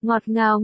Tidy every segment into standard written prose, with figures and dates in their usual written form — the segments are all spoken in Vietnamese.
Ngọt ngào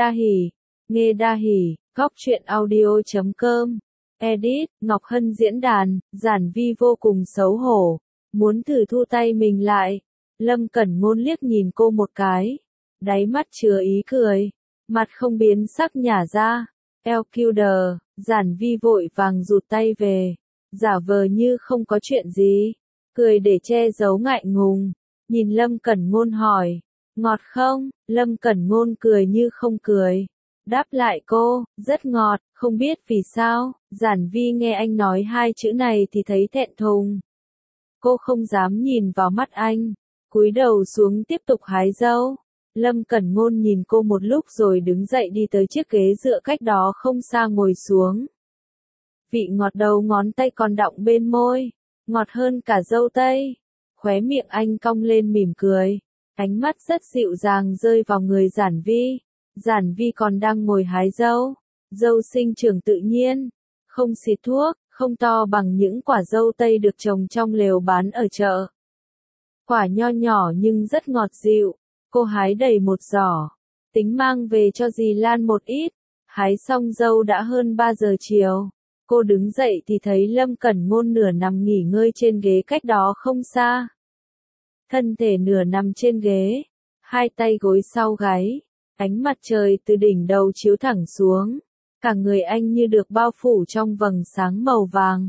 nghe đa hỉ, góc truyện audio.com. Edit, Ngọc Hân diễn đàn, Giản Vi vô cùng xấu hổ, muốn thử thu tay mình lại. Lâm Cẩn Ngôn liếc nhìn cô một cái, đáy mắt chứa ý cười, mặt không biến sắc nhả ra. LQD, Giản Vi vội vàng rụt tay về, giả vờ như không có chuyện gì, cười để che giấu ngại ngùng, nhìn Lâm Cẩn Ngôn hỏi, ngọt không? Lâm Cẩn Ngôn cười như không cười, đáp lại cô, rất ngọt, không biết vì sao, Giản Vi nghe anh nói hai chữ này thì thấy thẹn thùng. Cô không dám nhìn vào mắt anh, cúi đầu xuống tiếp tục hái dâu. Lâm Cẩn Ngôn nhìn cô một lúc rồi đứng dậy đi tới chiếc ghế dựa cách đó không xa ngồi xuống. Vị ngọt đầu ngón tay còn đọng bên môi, ngọt hơn cả dâu tây. Khóe miệng anh cong lên mỉm cười, ánh mắt rất dịu dàng rơi vào người Giản Vi. Giản Vi còn đang ngồi hái dâu, dâu sinh trưởng tự nhiên, không xịt thuốc, không to bằng những quả dâu tây được trồng trong lều bán ở chợ. Quả nho nhỏ nhưng rất ngọt dịu, cô hái đầy một giỏ, tính mang về cho dì Lan một ít. Hái xong dâu đã hơn 3 giờ chiều, cô đứng dậy thì thấy Lâm Cẩn Ngôn nửa nằm nghỉ ngơi trên ghế cách đó không xa. Thân thể nửa nằm trên ghế, hai tay gối sau gáy, ánh mặt trời từ đỉnh đầu chiếu thẳng xuống, cả người anh như được bao phủ trong vầng sáng màu vàng.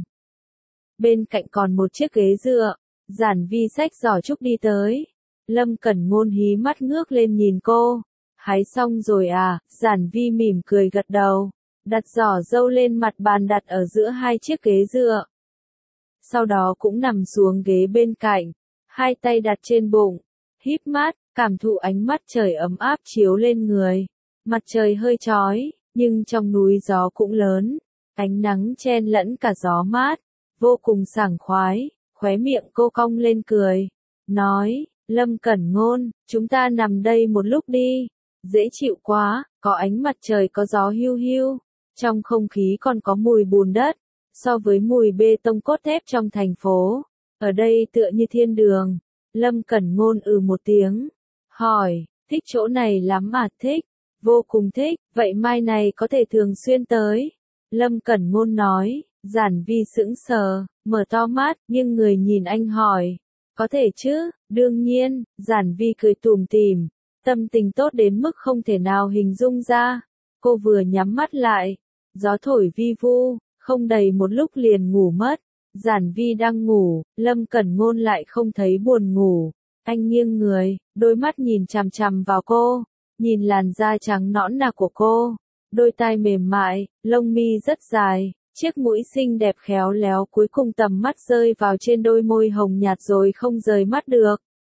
Bên cạnh còn một chiếc ghế dựa, Giản Vi xách giỏ trúc đi tới. Lâm Cẩn Ngôn hí mắt ngước lên nhìn cô, hái xong rồi à? Giản Vi mỉm cười gật đầu, đặt giỏ dâu lên mặt bàn đặt ở giữa hai chiếc ghế dựa. Sau đó cũng nằm xuống ghế bên cạnh, hai tay đặt trên bụng, híp mắt, cảm thụ ánh mắt trời ấm áp chiếu lên người. Mặt trời hơi chói, nhưng trong núi gió cũng lớn, ánh nắng chen lẫn cả gió mát, vô cùng sảng khoái. Khóe miệng cô cong lên cười, nói, Lâm Cẩn Ngôn, chúng ta nằm đây một lúc đi, dễ chịu quá, có ánh mặt trời có gió hiu hiu, trong không khí còn có mùi bùn đất, so với mùi bê tông cốt thép trong thành phố, ở đây tựa như thiên đường. Lâm Cẩn Ngôn một tiếng, hỏi, thích chỗ này lắm à? Thích, vô cùng thích, vậy mai này có thể thường xuyên tới. Lâm Cẩn Ngôn nói. Giản Vi sững sờ, mở to mắt, nhưng người nhìn anh hỏi, có thể chứ? Đương nhiên. Giản Vi cười tủm tỉm, tâm tình tốt đến mức không thể nào hình dung ra. Cô vừa nhắm mắt lại, gió thổi vi vu, không đầy một lúc liền ngủ mất. Giản Vi đang ngủ, Lâm Cẩn Ngôn lại không thấy buồn ngủ. Anh nghiêng người, đôi mắt nhìn chằm chằm vào cô, nhìn làn da trắng nõn nà của cô, đôi tai mềm mại, lông mi rất dài. Chiếc mũi xinh đẹp khéo léo, cuối cùng tầm mắt rơi vào trên đôi môi hồng nhạt rồi không rời mắt được.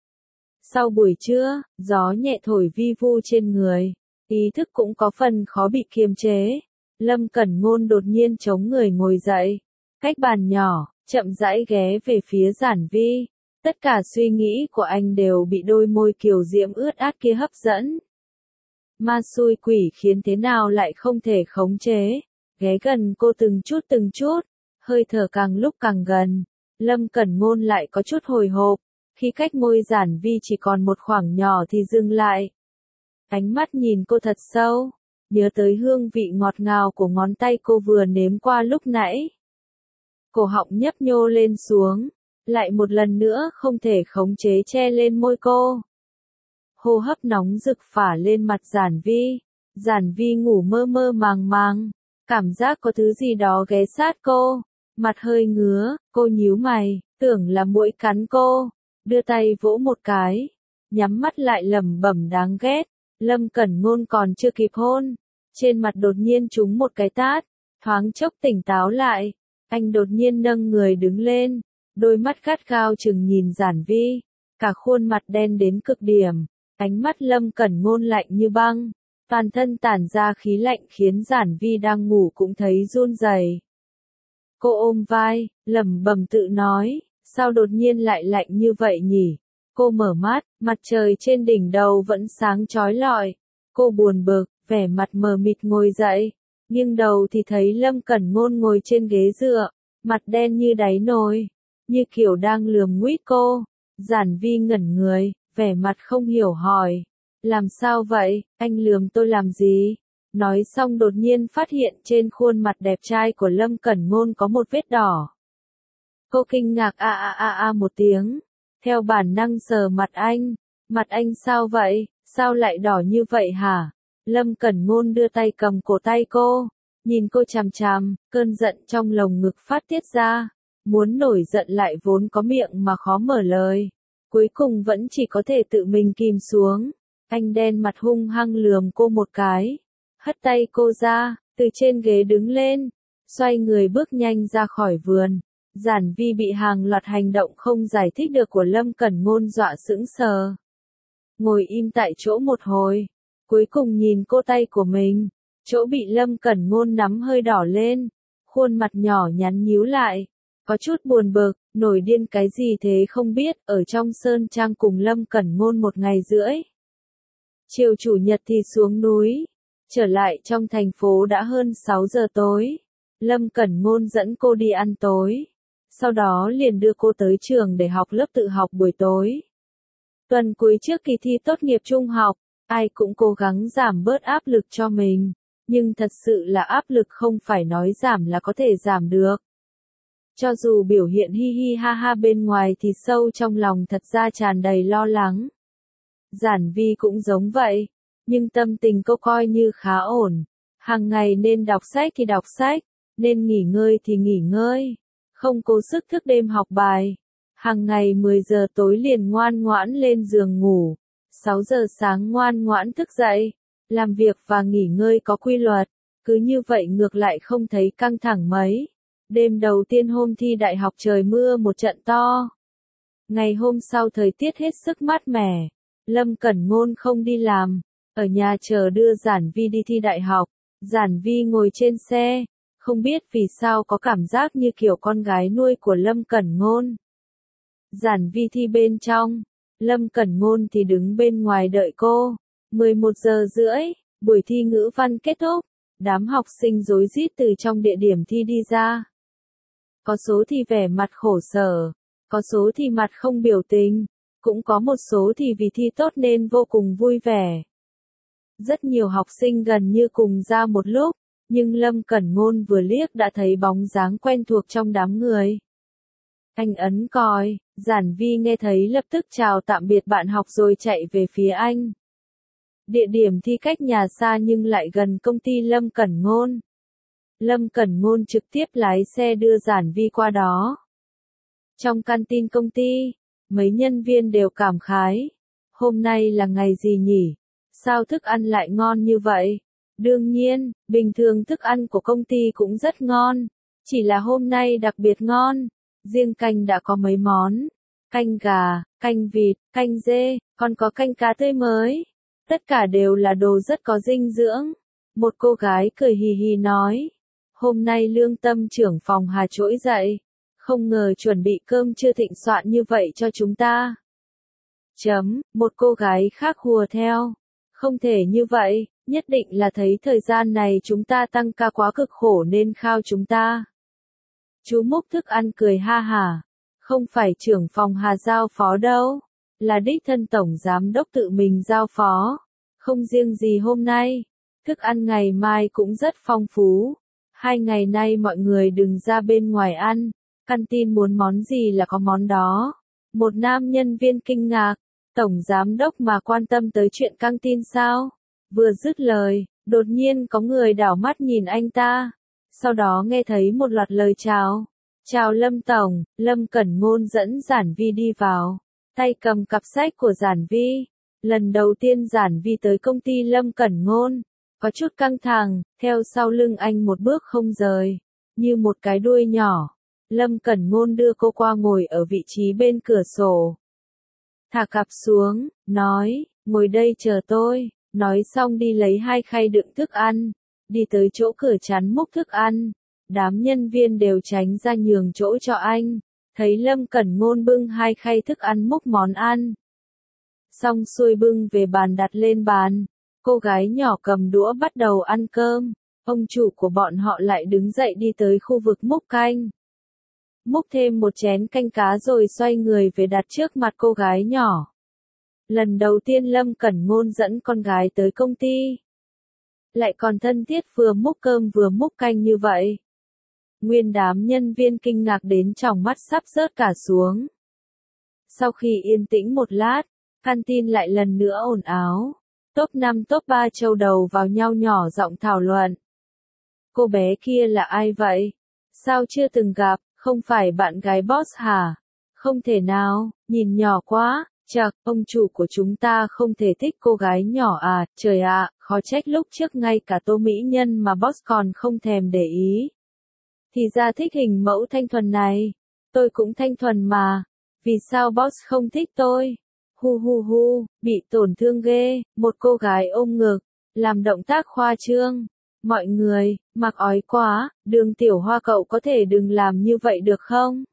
Sau buổi trưa, gió nhẹ thổi vi vu trên người, ý thức cũng có phần khó bị kiềm chế. Lâm Cẩn Ngôn đột nhiên chống người ngồi dậy, cách bàn nhỏ, chậm rãi ghé về phía Giản Vi. Tất cả suy nghĩ của anh đều bị đôi môi kiều diễm ướt át kia hấp dẫn. Ma xui quỷ khiến thế nào lại không thể khống chế. Ghé gần cô từng chút, hơi thở càng lúc càng gần. Lâm Cẩn Ngôn lại có chút hồi hộp, khi cách môi Giản Vi chỉ còn một khoảng nhỏ thì dừng lại. Ánh mắt nhìn cô thật sâu, nhớ tới hương vị ngọt ngào của ngón tay cô vừa nếm qua lúc nãy. Cổ họng nhấp nhô lên xuống, lại một lần nữa không thể khống chế che lên môi cô. Hô hấp nóng rực phả lên mặt Giản Vi. Giản Vi ngủ mơ mơ màng màng. Cảm giác có thứ gì đó ghé sát cô, mặt hơi ngứa, cô nhíu mày, tưởng là muỗi cắn cô, đưa tay vỗ một cái, nhắm mắt lại lẩm bẩm đáng ghét. Lâm Cẩn Ngôn còn chưa kịp hôn, trên mặt đột nhiên trúng một cái tát, thoáng chốc tỉnh táo lại, anh đột nhiên nâng người đứng lên, đôi mắt gắt gao chừng nhìn Giản Vi, cả khuôn mặt đen đến cực điểm, ánh mắt Lâm Cẩn Ngôn lạnh như băng. Toàn thân tản ra khí lạnh khiến Giản Vi đang ngủ cũng thấy run rẩy. Cô ôm vai, lẩm bẩm tự nói, sao đột nhiên lại lạnh như vậy nhỉ? Cô mở mắt, mặt trời trên đỉnh đầu vẫn sáng chói lọi. Cô buồn bực, vẻ mặt mờ mịt ngồi dậy, nghiêng đầu thì thấy Lâm Cẩn Ngôn ngồi trên ghế dựa, mặt đen như đáy nồi, như kiểu đang lườm nguýt cô. Giản Vi ngẩn người, vẻ mặt không hiểu hỏi, Làm sao vậy, anh lườm tôi làm gì? Nói xong đột nhiên phát hiện trên khuôn mặt đẹp trai của Lâm Cẩn Ngôn có một vết đỏ. Cô kinh ngạc một tiếng, theo bản năng sờ mặt anh sao vậy, sao lại đỏ như vậy hả? Lâm Cẩn Ngôn đưa tay cầm cổ tay cô, nhìn cô chằm chằm, cơn giận trong lồng ngực phát tiết ra, muốn nổi giận lại vốn có miệng mà khó mở lời, cuối cùng vẫn chỉ có thể tự mình kìm xuống. Anh đen mặt hung hăng lườm cô một cái, hất tay cô ra, từ trên ghế đứng lên, xoay người bước nhanh ra khỏi vườn. Giản Vi bị hàng loạt hành động không giải thích được của Lâm Cẩn Ngôn dọa sững sờ. Ngồi im tại chỗ một hồi, cuối cùng nhìn cô tay của mình, chỗ bị Lâm Cẩn Ngôn nắm hơi đỏ lên, khuôn mặt nhỏ nhắn nhíu lại, có chút buồn bực, nổi điên cái gì thế không biết, ở trong sơn trang cùng Lâm Cẩn Ngôn 1 ngày rưỡi. Chiều chủ nhật thì xuống núi, trở lại trong thành phố đã hơn 6 giờ tối. Lâm Cẩn Ngôn dẫn cô đi ăn tối, sau đó liền đưa cô tới trường để học lớp tự học buổi tối. Tuần cuối trước kỳ thi tốt nghiệp trung học, ai cũng cố gắng giảm bớt áp lực cho mình, nhưng thật sự là áp lực không phải nói giảm là có thể giảm được. Cho dù biểu hiện hi hi ha ha bên ngoài thì sâu trong lòng thật ra tràn đầy lo lắng. Giản Vi cũng giống vậy, nhưng tâm tình cô coi như khá ổn. Hàng ngày nên đọc sách thì đọc sách, nên nghỉ ngơi thì nghỉ ngơi, không cố sức thức đêm học bài. Hàng ngày 10 giờ tối liền ngoan ngoãn lên giường ngủ, 6 giờ sáng ngoan ngoãn thức dậy, làm việc và nghỉ ngơi có quy luật, cứ như vậy ngược lại không thấy căng thẳng mấy. Đêm đầu tiên hôm thi đại học trời mưa một trận to. Ngày hôm sau thời tiết hết sức mát mẻ, Lâm Cẩn Ngôn không đi làm, ở nhà chờ đưa Giản Vi đi thi đại học. Giản Vi ngồi trên xe, không biết vì sao có cảm giác như kiểu con gái nuôi của Lâm Cẩn Ngôn. Giản Vi thi bên trong, Lâm Cẩn Ngôn thì đứng bên ngoài đợi cô. 11 giờ rưỡi, buổi thi ngữ văn kết thúc, đám học sinh rối rít từ trong địa điểm thi đi ra. Có số thì vẻ mặt khổ sở, có số thì mặt không biểu tình, cũng có một số thì vì thi tốt nên vô cùng vui vẻ. Rất nhiều học sinh gần như cùng ra một lúc, nhưng Lâm Cẩn Ngôn vừa liếc đã thấy bóng dáng quen thuộc trong đám người. Anh ấn còi, Giản Vi nghe thấy lập tức chào tạm biệt bạn học rồi chạy về phía anh. Địa điểm thi cách nhà xa nhưng lại gần công ty Lâm Cẩn Ngôn. Lâm Cẩn Ngôn trực tiếp lái xe đưa Giản Vi qua đó. Trong canteen công ty, mấy nhân viên đều cảm khái. Hôm nay là ngày gì nhỉ? Sao thức ăn lại ngon như vậy? Đương nhiên, bình thường thức ăn của công ty cũng rất ngon. Chỉ là hôm nay đặc biệt ngon. Riêng canh đã có mấy món. Canh gà, canh vịt, canh dê, còn có canh cá tươi mới. Tất cả đều là đồ rất có dinh dưỡng. Một cô gái cười hì hì nói. Hôm nay Lương Tâm trưởng phòng Hà trỗi dậy. Không ngờ chuẩn bị cơm trưa thịnh soạn như vậy cho chúng ta. Một cô gái khác hùa theo. Không thể như vậy, nhất định là thấy thời gian này chúng ta tăng ca quá cực khổ nên khao chúng ta. Chú múc thức ăn cười ha hả. Không phải trưởng phòng Hà giao phó đâu, là đích thân tổng giám đốc tự mình giao phó. Không riêng gì hôm nay, thức ăn ngày mai cũng rất phong phú. 2 ngày nay mọi người đừng ra bên ngoài ăn, canteen muốn món gì là có món đó. Một nam nhân viên kinh ngạc, tổng giám đốc mà quan tâm tới chuyện canteen sao? Vừa dứt lời, đột nhiên có người đảo mắt nhìn anh ta. Sau đó nghe thấy một loạt lời chào. Chào Lâm Tổng, Lâm Cẩn Ngôn dẫn Giản Vi đi vào, tay cầm cặp sách của Giản Vi. Lần đầu tiên Giản Vi tới công ty Lâm Cẩn Ngôn, có chút căng thẳng, theo sau lưng anh một bước không rời, như một cái đuôi nhỏ. Lâm Cẩn Ngôn đưa cô qua ngồi ở vị trí bên cửa sổ. Thả cặp xuống, nói, ngồi đây chờ tôi, nói xong đi lấy 2 khay đựng thức ăn, đi tới chỗ cửa chắn múc thức ăn. Đám nhân viên đều tránh ra nhường chỗ cho anh, thấy Lâm Cẩn Ngôn bưng 2 khay thức ăn múc món ăn. Xong xuôi bưng về bàn đặt lên bàn, cô gái nhỏ cầm đũa bắt đầu ăn cơm, ông chủ của bọn họ lại đứng dậy đi tới khu vực múc canh. Múc thêm một chén canh cá rồi xoay người về đặt trước mặt cô gái nhỏ. Lần đầu tiên Lâm Cẩn Ngôn dẫn con gái tới công ty. Lại còn thân thiết vừa múc cơm vừa múc canh như vậy. Nguyên đám nhân viên kinh ngạc đến tròng mắt sắp rớt cả xuống. Sau khi yên tĩnh một lát, canteen lại lần nữa ồn ào. Top 5 top 3 châu đầu vào nhau nhỏ giọng thảo luận. Cô bé kia là ai vậy? Sao chưa từng gặp, không phải bạn gái boss hả? Không thể nào, nhìn nhỏ quá, chậc, ông chủ của chúng ta không thể thích cô gái nhỏ à, trời ạ, khó trách lúc trước ngay cả Tô mỹ nhân mà boss còn không thèm để ý. Thì ra thích hình mẫu thanh thuần này, tôi cũng thanh thuần mà, vì sao boss không thích tôi? Hu hu hu, bị tổn thương ghê, một cô gái ôm ngực, làm động tác khoa trương. Mọi người, mặc ói quá, Đường Tiểu Hoa cậu có thể đừng làm như vậy được không?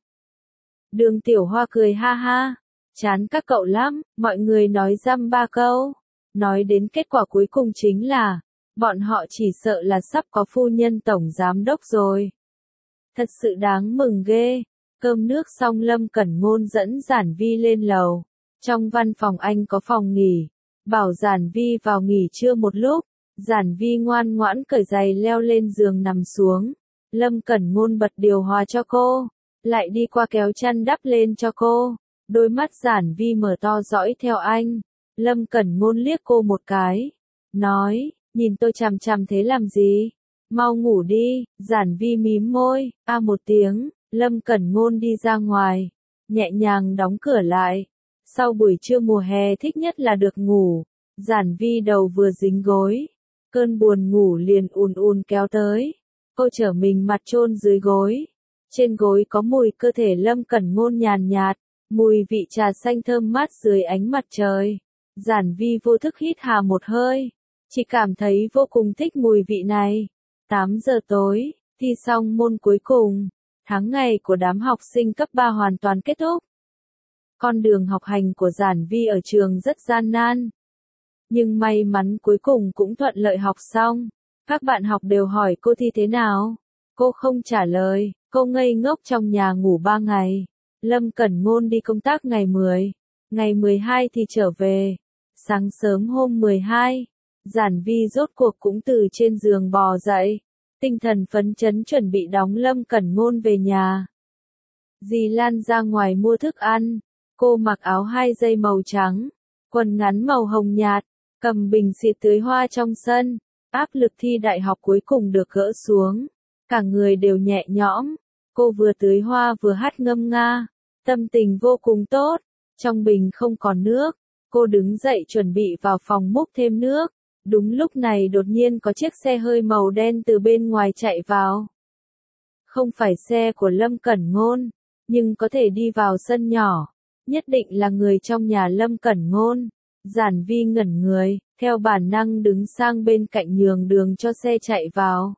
Đường Tiểu Hoa cười ha ha, chán các cậu lắm, mọi người nói dăm ba câu. Nói đến kết quả cuối cùng chính là, bọn họ chỉ sợ là sắp có phu nhân tổng giám đốc rồi. Thật sự đáng mừng ghê. Cơm nước xong Lâm Cẩn Ngôn dẫn Giản Vi lên lầu. Trong văn phòng anh có phòng nghỉ. Bảo Giản Vi vào nghỉ trưa một lúc. Giản Vi ngoan ngoãn cởi giày leo lên giường nằm xuống. Lâm Cẩn Ngôn bật điều hòa cho cô. Lại đi qua kéo chăn đắp lên cho cô. Đôi mắt Giản Vi mở to dõi theo anh. Lâm Cẩn Ngôn liếc cô một cái. Nói, nhìn tôi chằm chằm thế làm gì? Mau ngủ đi, Giản Vi mím môi, một tiếng, Lâm Cẩn Ngôn đi ra ngoài, nhẹ nhàng đóng cửa lại. Sau buổi trưa mùa hè thích nhất là được ngủ, Giản Vi đầu vừa dính gối, cơn buồn ngủ liền ùn ùn kéo tới. Cô trở mình mặt chôn dưới gối, trên gối có mùi cơ thể Lâm Cẩn Ngôn nhàn nhạt, mùi vị trà xanh thơm mát dưới ánh mặt trời. Giản Vi vô thức hít hà một hơi, chỉ cảm thấy vô cùng thích mùi vị này. 8 giờ tối, thi xong môn cuối cùng, tháng ngày của đám học sinh cấp 3 hoàn toàn kết thúc. Con đường học hành của Giản Vi ở trường rất gian nan. Nhưng may mắn cuối cùng cũng thuận lợi học xong. Các bạn học đều hỏi cô thi thế nào. Cô không trả lời, cô ngây ngốc trong nhà ngủ 3 ngày. Lâm Cẩn Ngôn đi công tác ngày 10, ngày 12 thì trở về. Sáng sớm hôm 12. Giản Vi rốt cuộc cũng từ trên giường bò dậy, tinh thần phấn chấn chuẩn bị đón Lâm Cẩn Ngôn về nhà. Dì Lan ra ngoài mua thức ăn, cô mặc áo 2 dây màu trắng, quần ngắn màu hồng nhạt, cầm bình xịt tưới hoa trong sân, áp lực thi đại học cuối cùng được gỡ xuống, cả người đều nhẹ nhõm, cô vừa tưới hoa vừa hát ngâm nga, tâm tình vô cùng tốt, trong bình không còn nước, cô đứng dậy chuẩn bị vào phòng múc thêm nước. Đúng lúc này đột nhiên có chiếc xe hơi màu đen từ bên ngoài chạy vào. Không phải xe của Lâm Cẩn Ngôn, nhưng có thể đi vào sân nhỏ. Nhất định là người trong nhà Lâm Cẩn Ngôn. Giản Vi ngẩn người, theo bản năng đứng sang bên cạnh nhường đường cho xe chạy vào.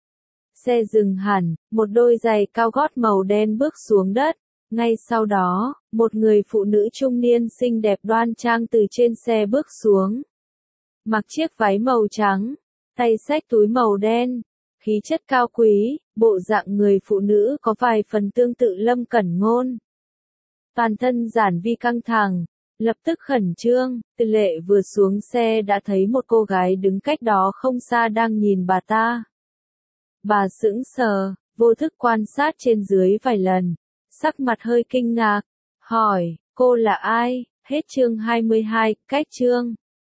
Xe dừng hẳn, một đôi giày cao gót màu đen bước xuống đất. Ngay sau đó, một người phụ nữ trung niên xinh đẹp đoan trang từ trên xe bước xuống. Mặc chiếc váy màu trắng, tay xách túi màu đen, khí chất cao quý, bộ dạng người phụ nữ có vài phần tương tự Lâm Cẩn Ngôn. Toàn thân Giản Vi căng thẳng, lập tức khẩn trương, Từ Lệ vừa xuống xe đã thấy một cô gái đứng cách đó không xa đang nhìn bà ta. Bà sững sờ, vô thức quan sát trên dưới vài lần, sắc mặt hơi kinh ngạc, hỏi, cô là ai? Hết chương 22, cách chương.